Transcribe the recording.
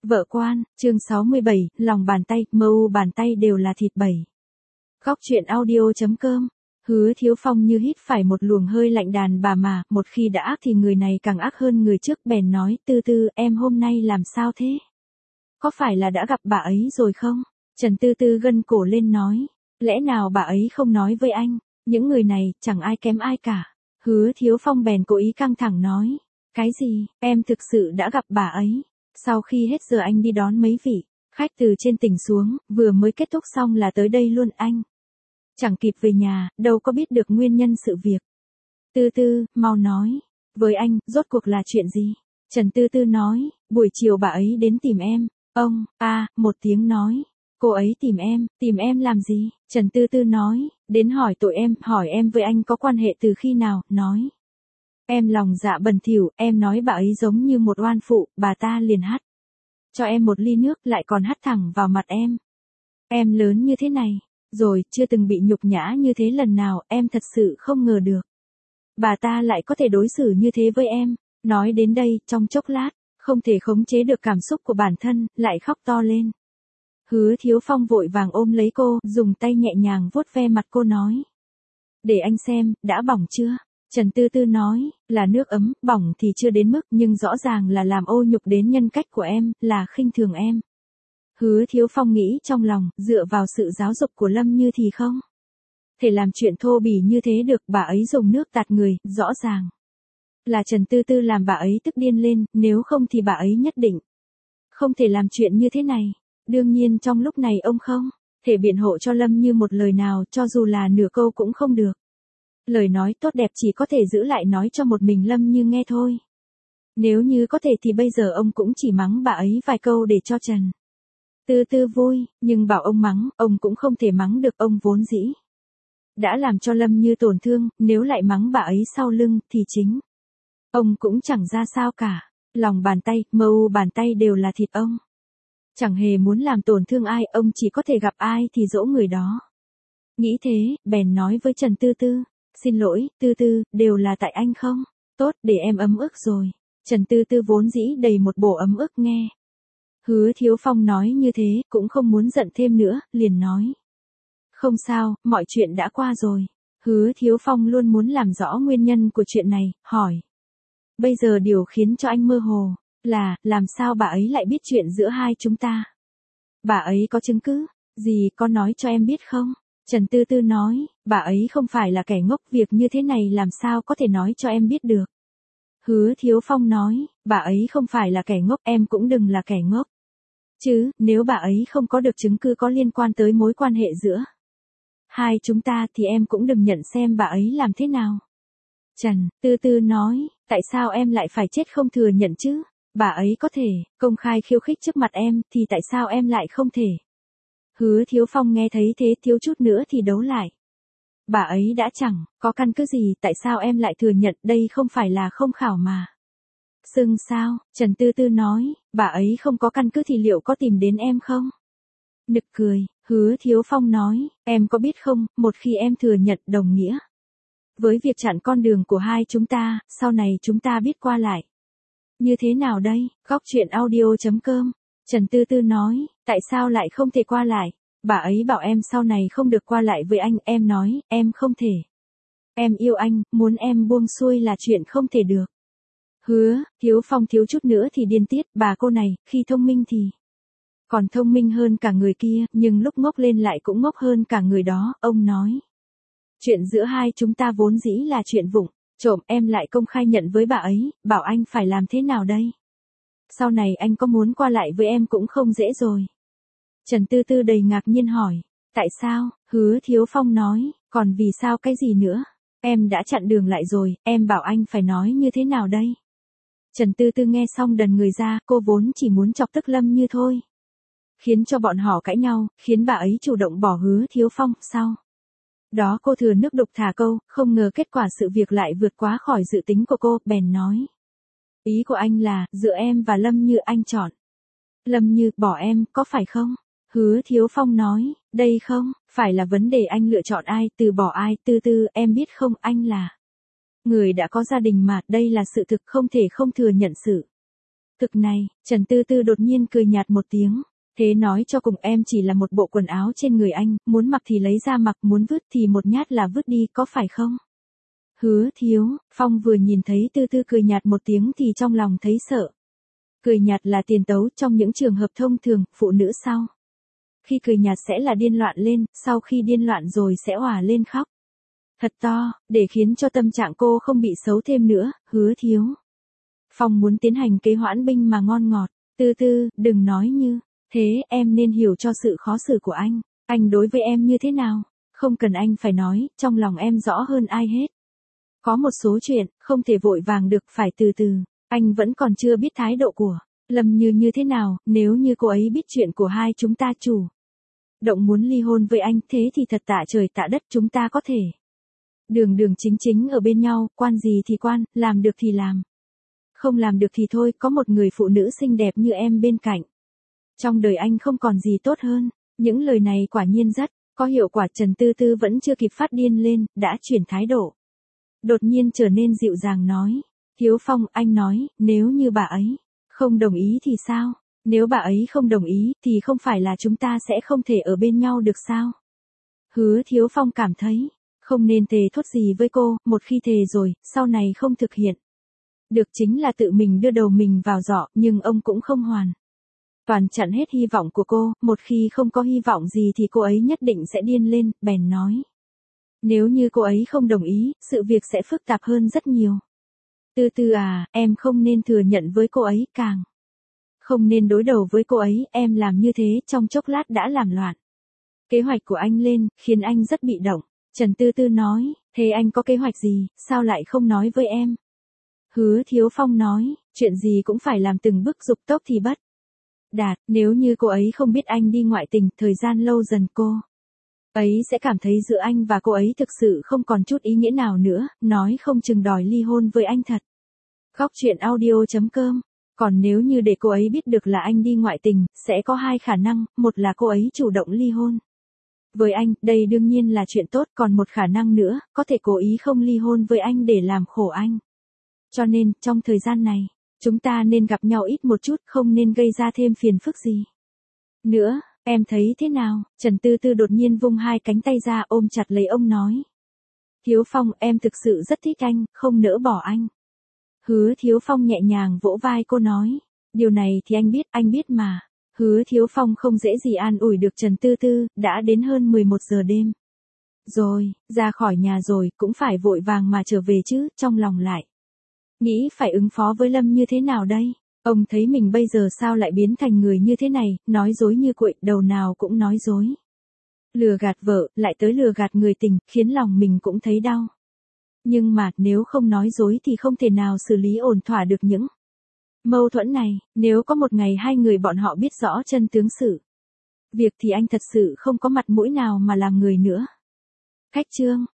Vợ quan, chương 67, lòng bàn tay, mâu bàn tay đều là thịt bẩy. Góc truyện audio.com. Hứa Thiếu Phong như hít phải một luồng hơi lạnh đàn bà mà, một khi đã ác thì người này càng ác hơn người trước, bèn nói, Tư Tư, em hôm nay làm sao thế? Có phải là đã gặp bà ấy rồi không? Trần Tư Tư gân cổ lên nói, lẽ nào bà ấy không nói với anh, những người này, chẳng ai kém ai cả. Hứa Thiếu Phong bèn cố ý căng thẳng nói, cái gì, em thực sự đã gặp bà ấy. Sau khi hết giờ anh đi đón mấy vị khách từ trên tỉnh xuống, vừa mới kết thúc xong là tới đây luôn anh. Chẳng kịp về nhà, đâu có biết được nguyên nhân sự việc. Tư Tư, mau nói, với anh, rốt cuộc là chuyện gì? Trần Tư Tư nói, buổi chiều bà ấy đến tìm em. Ông, một tiếng nói, cô ấy tìm em làm gì? Trần Tư Tư nói, đến hỏi tội em, hỏi em với anh có quan hệ từ khi nào, nói. Em lòng dạ bẩn thỉu, em nói bà ấy giống như một oan phụ, bà ta liền hắt cho em một ly nước, lại còn hắt thẳng vào mặt em. Em lớn như thế này, rồi chưa từng bị nhục nhã như thế lần nào, em thật sự không ngờ được. Bà ta lại có thể đối xử như thế với em. Nói đến đây, trong chốc lát, không thể khống chế được cảm xúc của bản thân, lại khóc to lên. Hứa Thiếu Phong vội vàng ôm lấy cô, dùng tay nhẹ nhàng vuốt ve mặt cô nói. Để anh xem, đã bỏng chưa? Trần Tư Tư nói, là nước ấm, bỏng thì chưa đến mức, nhưng rõ ràng là làm ô nhục đến nhân cách của em, là khinh thường em. Hứa Thiếu Phong nghĩ trong lòng, dựa vào sự giáo dục của Lâm Như thì không thể làm chuyện thô bỉ như thế được, bà ấy dùng nước tạt người, rõ ràng là Trần Tư Tư làm bà ấy tức điên lên, nếu không thì bà ấy nhất định không thể làm chuyện như thế này. Đương nhiên trong lúc này ông không thể biện hộ cho Lâm Như một lời nào, cho dù là nửa câu cũng không được. Lời nói tốt đẹp chỉ có thể giữ lại nói cho một mình Lâm Như nghe thôi. Nếu như có thể thì bây giờ ông cũng chỉ mắng bà ấy vài câu để cho Trần Tư Tư vui, nhưng bảo ông mắng, ông cũng không thể mắng được, ông vốn dĩ đã làm cho Lâm Như tổn thương, nếu lại mắng bà ấy sau lưng, thì chính ông cũng chẳng ra sao cả. Lòng bàn tay, mâu bàn tay đều là thịt, ông chẳng hề muốn làm tổn thương ai, ông chỉ có thể gặp ai thì dỗ người đó. Nghĩ thế, bèn nói với Trần Tư Tư, xin lỗi, Tư Tư, đều là tại anh không? Tốt, để em ấm ức rồi. Trần Tư Tư vốn dĩ đầy một bộ ấm ức nghe Hứa Thiếu Phong nói như thế, cũng không muốn giận thêm nữa, liền nói. Không sao, mọi chuyện đã qua rồi. Hứa Thiếu Phong luôn muốn làm rõ nguyên nhân của chuyện này, hỏi. Bây giờ điều khiến cho anh mơ hồ, là, làm sao bà ấy lại biết chuyện giữa hai chúng ta? Bà ấy có chứng cứ gì, có nói cho em biết không? Trần Tư Tư nói, bà ấy không phải là kẻ ngốc, việc như thế này làm sao có thể nói cho em biết được. Hứa Thiếu Phong nói, bà ấy không phải là kẻ ngốc, em cũng đừng là kẻ ngốc. Chứ, nếu bà ấy không có được chứng cứ có liên quan tới mối quan hệ giữa hai chúng ta thì em cũng đừng nhận xem bà ấy làm thế nào. Trần Tư Tư nói, tại sao em lại phải chết không thừa nhận chứ? Bà ấy có thể công khai khiêu khích trước mặt em, thì tại sao em lại không thể? Hứa Thiếu Phong nghe thấy thế thiếu chút nữa thì đấu lại. Bà ấy đã chẳng có căn cứ gì, tại sao em lại thừa nhận, đây không phải là không khảo mà. Xưng sao? Trần Tư Tư nói, bà ấy không có căn cứ thì liệu có tìm đến em không? Nực cười, Hứa Thiếu Phong nói, em có biết không, một khi em thừa nhận đồng nghĩa với việc chặn con đường của hai chúng ta, sau này chúng ta biết qua lại như thế nào đây? Góc truyện audio.com. Trần Tư Tư nói, tại sao lại không thể qua lại? Bà ấy bảo em sau này không được qua lại với anh, em nói, em không thể. Em yêu anh, muốn em buông xuôi là chuyện không thể được. Hứa Thiếu Phong thiếu chút nữa thì điên tiết, bà cô này, khi thông minh thì còn thông minh hơn cả người kia, nhưng lúc ngốc lên lại cũng ngốc hơn cả người đó, ông nói. Chuyện giữa hai chúng ta vốn dĩ là chuyện vụng, trộm, em lại công khai nhận với bà ấy, bảo anh phải làm thế nào đây? Sau này anh có muốn qua lại với em cũng không dễ rồi. Trần Tư Tư đầy ngạc nhiên hỏi, tại sao? Hứa Thiếu Phong nói, còn vì sao cái gì nữa? Em đã chặn đường lại rồi, em bảo anh phải nói như thế nào đây? Trần Tư Tư nghe xong đần người ra, cô vốn chỉ muốn chọc tức Lâm Như thôi. Khiến cho bọn họ cãi nhau, khiến bà ấy chủ động bỏ Hứa Thiếu Phong, sau đó cô thừa nước đục thả câu, không ngờ kết quả sự việc lại vượt quá khỏi dự tính của cô, bèn nói. Ý của anh là, giữa em và Lâm Như anh chọn Lâm Như, bỏ em, có phải không? Hứa Thiếu Phong nói, đây không phải là vấn đề anh lựa chọn ai, từ bỏ ai. Tư Tư, em biết không, anh là người đã có gia đình mà, đây là sự thực, không thể không thừa nhận sự Thực này, Trần Tư Tư đột nhiên cười nhạt một tiếng. Thế nói cho cùng em chỉ là một bộ quần áo trên người anh, muốn mặc thì lấy ra mặc, muốn vứt thì một nhát là vứt đi, có phải không? Hứa Thiếu, Phong vừa nhìn thấy Tư Tư cười nhạt một tiếng thì trong lòng thấy sợ. Cười nhạt là tiền tấu trong những trường hợp thông thường, phụ nữ sau khi cười nhạt sẽ là điên loạn lên, sau khi điên loạn rồi sẽ òa lên khóc. Thật to, để khiến cho tâm trạng cô không bị xấu thêm nữa, Hứa Thiếu. Phong muốn tiến hành kế hoãn binh mà ngon ngọt. Tư Tư, đừng nói như thế, em nên hiểu cho sự khó xử của anh. Anh đối với em như thế nào? Không cần anh phải nói, trong lòng em rõ hơn ai hết. Có một số chuyện, không thể vội vàng được, phải từ từ. Anh vẫn còn chưa biết thái độ của Lâm Như như thế nào, nếu như cô ấy biết chuyện của hai chúng ta chủ động muốn ly hôn với anh, thế thì thật tạ trời tạ đất, chúng ta có thể đường đường chính chính ở bên nhau, quan gì thì quan, làm được thì làm. Không làm được thì thôi, có một người phụ nữ xinh đẹp như em bên cạnh. Trong đời anh không còn gì tốt hơn. Những lời này quả nhiên rất có hiệu quả. Trần Tư Tư vẫn chưa kịp phát điên lên, đã chuyển thái độ. Đột nhiên trở nên dịu dàng nói. Thiếu Phong, anh nói, nếu như bà ấy không đồng ý thì sao? Nếu bà ấy không đồng ý, thì không phải là chúng ta sẽ không thể ở bên nhau được sao? Hứa Thiếu Phong cảm thấy, không nên thề thốt gì với cô, một khi thề rồi, sau này không thực hiện được chính là tự mình đưa đầu mình vào giỏ, nhưng ông cũng không hoàn toàn chặn hết hy vọng của cô, một khi không có hy vọng gì thì cô ấy nhất định sẽ điên lên, bèn nói. Nếu như cô ấy không đồng ý, sự việc sẽ phức tạp hơn rất nhiều. Tư Tư à, em không nên thừa nhận với cô ấy, càng không nên đối đầu với cô ấy, em làm như thế trong chốc lát đã làm loạn kế hoạch của anh lên, khiến anh rất bị động. Trần Tư Tư nói, thế anh có kế hoạch gì, sao lại không nói với em? Hứa Thiếu Phong nói, chuyện gì cũng phải làm từng bước, dục tốc thì bất đạt, nếu như cô ấy không biết anh đi ngoại tình, thời gian lâu dần cô ấy sẽ cảm thấy giữa anh và cô ấy thực sự không còn chút ý nghĩa nào nữa, nói không chừng đòi ly hôn với anh thật. Góc truyện audio.com. Còn nếu như để cô ấy biết được là anh đi ngoại tình, sẽ có hai khả năng, một là cô ấy chủ động ly hôn với anh, đây đương nhiên là chuyện tốt, còn một khả năng nữa, có thể cố ý không ly hôn với anh để làm khổ anh. Cho nên, trong thời gian này, chúng ta nên gặp nhau ít một chút, không nên gây ra thêm phiền phức gì nữa, em thấy thế nào? Trần Tư Tư đột nhiên vung hai cánh tay ra ôm chặt lấy ông nói. Thiếu Phong, em thực sự rất thích anh, không nỡ bỏ anh. Hứa Thiếu Phong nhẹ nhàng vỗ vai cô nói. Điều này thì anh biết mà. Hứa Thiếu Phong không dễ gì an ủi được Trần Tư Tư, đã đến hơn 11 giờ đêm. Rồi, ra khỏi nhà rồi, cũng phải vội vàng mà trở về chứ, trong lòng lại nghĩ phải ứng phó với Lâm như thế nào đây? Ông thấy mình bây giờ sao lại biến thành người như thế này, nói dối như quậy, đầu nào cũng nói dối. Lừa gạt vợ, lại tới lừa gạt người tình, khiến lòng mình cũng thấy đau. Nhưng mà, nếu không nói dối thì không thể nào xử lý ổn thỏa được những mâu thuẫn này. Nếu có một ngày hai người bọn họ biết rõ chân tướng sự việc thì anh thật sự không có mặt mũi nào mà làm người nữa. Khách chương.